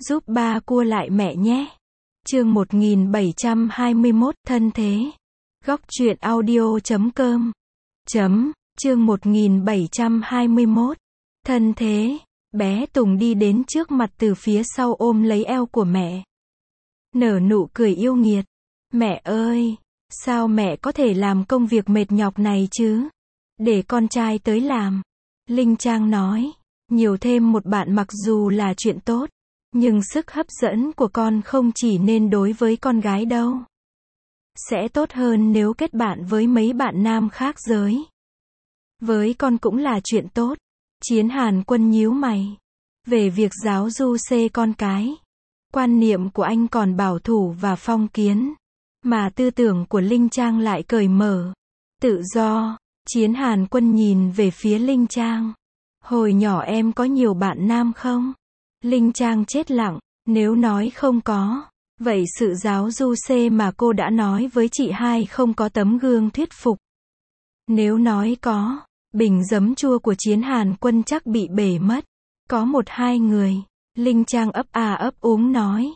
giúp ba cua lại mẹ nhé. Chương 1721, thân thế. Góc truyện audio.com. Chương 1721, thân thế. Bé Tùng đi đến trước mặt từ phía sau ôm lấy eo của mẹ. Nở nụ cười yêu nghiệt. Mẹ ơi, sao mẹ có thể làm công việc mệt nhọc này chứ? Để con trai tới làm. Linh Trang nói, nhiều thêm một bạn mặc dù là chuyện tốt, nhưng sức hấp dẫn của con không chỉ nên đối với con gái đâu. Sẽ tốt hơn nếu kết bạn với mấy bạn nam khác giới. Với con cũng là chuyện tốt. Chiến Hàn Quân nhíu mày. Về việc giáo du xê con cái, quan niệm của anh còn bảo thủ và phong kiến, mà tư tưởng của Linh Trang lại cởi mở, tự do. Chiến Hàn Quân nhìn về phía Linh Trang. Hồi nhỏ em có nhiều bạn nam không? Linh Trang chết lặng. Nếu nói không có, vậy sự giáo du xê mà cô đã nói với chị hai không có tấm gương thuyết phục. Nếu nói có, bình giấm chua của Chiến Hàn Quân chắc bị bể mất. Có một hai người. Linh Trang ấp à ấp úng nói.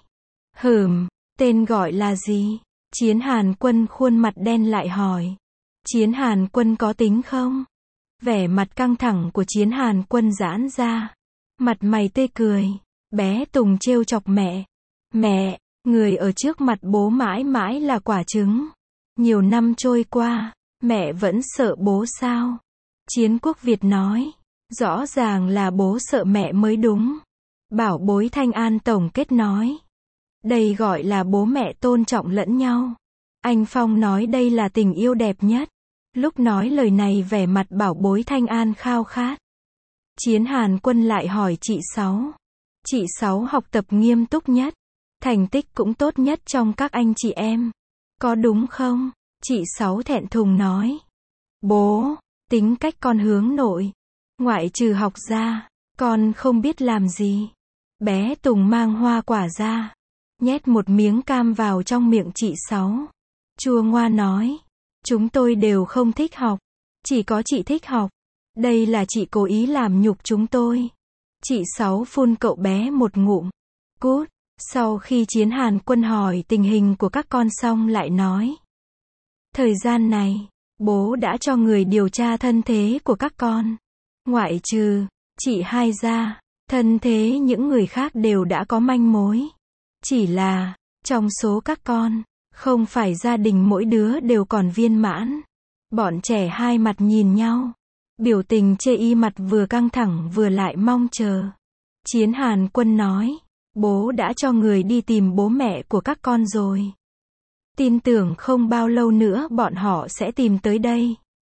Tên gọi là gì? Chiến Hàn Quân khuôn mặt đen lại hỏi. Chiến Hàn Quân có tính không? Vẻ mặt căng thẳng của Chiến Hàn Quân giãn ra. Mặt mày tươi cười. Bé Tùng trêu chọc mẹ. Mẹ, người ở trước mặt bố mãi mãi là quả trứng. Nhiều năm trôi qua, mẹ vẫn sợ bố sao? Chiến Quốc Việt nói. Rõ ràng là bố sợ mẹ mới đúng. Bảo bối Thanh An tổng kết nói. Đây gọi là bố mẹ tôn trọng lẫn nhau. Anh Phong nói đây là tình yêu đẹp nhất. Lúc nói lời này vẻ mặt bảo bối Thanh An khao khát. Chiến Hàn Quân lại hỏi chị Sáu. Chị Sáu học tập nghiêm túc nhất. Thành tích cũng tốt nhất trong các anh chị em. Có đúng không? Chị Sáu thẹn thùng nói. Bố, tính cách con hướng nội. Ngoại trừ học ra, con không biết làm gì. Bé Tùng mang hoa quả ra. Nhét một miếng cam vào trong miệng chị Sáu. Chua ngoa nói. Chúng tôi đều không thích học. Chỉ có chị thích học. Đây là chị cố ý làm nhục chúng tôi. Chị Sáu phun cậu bé một ngụm. Cút. Sau khi Chiến Hàn Quân hỏi tình hình của các con xong lại nói. Thời gian này, bố đã cho người điều tra thân thế của các con. Ngoại trừ chị hai ra, thân thế những người khác đều đã có manh mối. Chỉ là, trong số các con, không phải gia đình mỗi đứa đều còn viên mãn. Bọn trẻ hai mặt nhìn nhau. Biểu tình chê y mặt vừa căng thẳng vừa lại mong chờ. Chiến Hàn Quân nói. Bố đã cho người đi tìm bố mẹ của các con rồi. Tin tưởng không bao lâu nữa bọn họ sẽ tìm tới đây.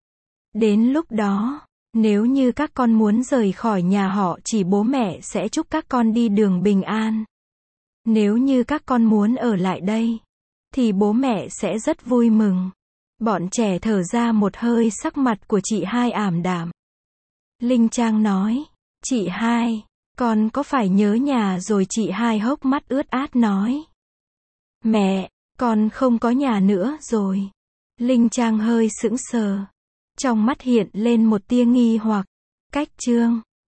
Đến lúc đó, nếu như các con muốn rời khỏi nhà họ chỉ bố mẹ sẽ chúc các con đi đường bình an. Nếu như các con muốn ở lại đây, thì bố mẹ sẽ rất vui mừng. Bọn trẻ thở ra một hơi, sắc mặt của chị hai ảm đạm. Linh Trang nói. Chị hai, con có phải nhớ nhà rồi? Chị hai hốc mắt ướt át nói. Mẹ, con không có nhà nữa rồi. Linh Trang hơi sững sờ. Trong mắt hiện lên một tia nghi hoặc. Cách chương